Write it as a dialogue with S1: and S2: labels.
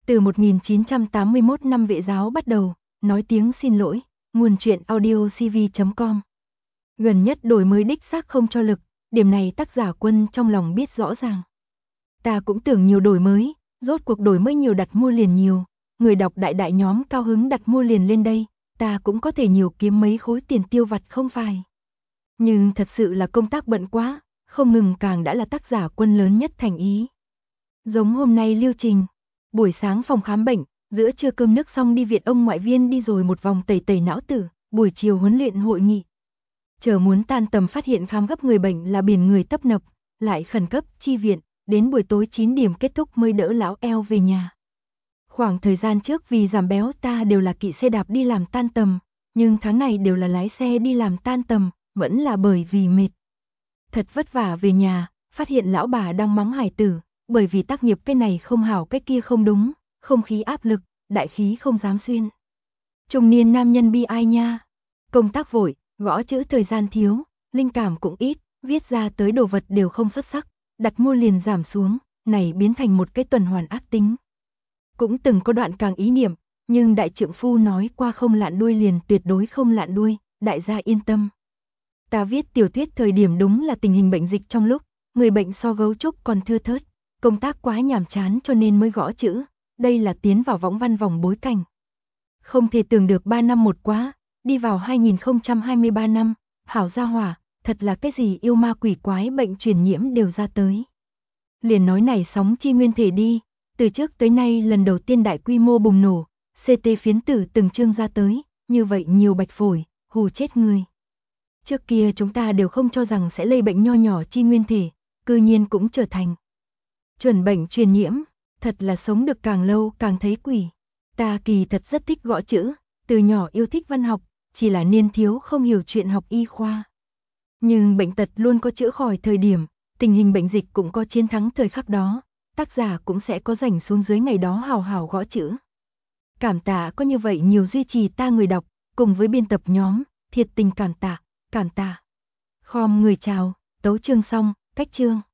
S1: Từ 1981 năm Vệ giáo bắt đầu, nói tiếng xin lỗi, nguồn truyện audio cv.com. Gần nhất đổi mới đích xác không cho lực, điểm này tác giả Quân trong lòng biết rõ ràng. Ta cũng tưởng nhiều đổi mới, rốt cuộc đổi mới nhiều đặt mua liền nhiều, người đọc đại đại nhóm cao hứng đặt mua liền lên đây, ta cũng có thể nhiều kiếm mấy khối tiền tiêu vặt không phải. Nhưng thật sự là công tác bận quá, không ngừng càng đã là tác giả Quân lớn nhất thành ý. Giống hôm nay lưu trình, buổi sáng phòng khám bệnh, giữa trưa cơm nước xong đi viện ông ngoại viên đi rồi một vòng tẩy tẩy não tử, buổi chiều huấn luyện hội nghị. Chờ muốn tan tầm phát hiện khám gấp người bệnh là biển người tấp nập, lại khẩn cấp chi viện, đến buổi tối 9 điểm kết thúc mới đỡ lão eo về nhà. Khoảng thời gian trước vì giảm béo ta đều là kỵ xe đạp đi làm tan tầm, nhưng tháng này đều là lái xe đi làm tan tầm, vẫn là bởi vì mệt. Thật vất vả về nhà, phát hiện lão bà đang mắng hải tử, bởi vì tác nghiệp cái này không hảo cái kia không đúng, không khí áp lực, đại khí không dám xuyên. Trung niên nam nhân bi ai nha. Công tác vội, gõ chữ thời gian thiếu, linh cảm cũng ít, viết ra tới đồ vật đều không xuất sắc, đặt mua liền giảm xuống, này biến thành một cái tuần hoàn ác tính. Cũng từng có đoạn càng ý niệm, nhưng đại trượng phu nói qua không lạn đuôi liền tuyệt đối không lạn đuôi, đại gia yên tâm. Ta viết tiểu thuyết thời điểm đúng là tình hình bệnh dịch trong lúc, người bệnh so gấu trúc còn thưa thớt, công tác quá nhàm chán cho nên mới gõ chữ, đây là tiến vào võng văn vòng bối cảnh. Không thể tưởng được 3 năm một quá, đi vào 2023 năm, hảo gia hỏa, thật là cái gì yêu ma quỷ quái bệnh truyền nhiễm đều ra tới. Liền nói này sóng chi nguyên thể đi, từ trước tới nay lần đầu tiên đại quy mô bùng nổ, CT phiến tử từng chương ra tới, như vậy nhiều bạch phổi, hù chết người. Trước kia chúng ta đều không cho rằng sẽ lây bệnh nho nhỏ chi nguyên thể, cư nhiên cũng trở thành chuẩn bệnh truyền nhiễm, thật là sống được càng lâu càng thấy quỷ. Ta kỳ thật rất thích gõ chữ, từ nhỏ yêu thích văn học, chỉ là niên thiếu không hiểu chuyện học y khoa. Nhưng bệnh tật luôn có chữa khỏi thời điểm, tình hình bệnh dịch cũng có chiến thắng thời khắc đó, tác giả cũng sẽ có rảnh xuống dưới ngày đó hào hào gõ chữ. Cảm tạ có như vậy nhiều duy trì ta người đọc, cùng với biên tập nhóm, thiệt tình cảm tạ, cảm tạ. Khom người chào, tấu chương xong, cách chương.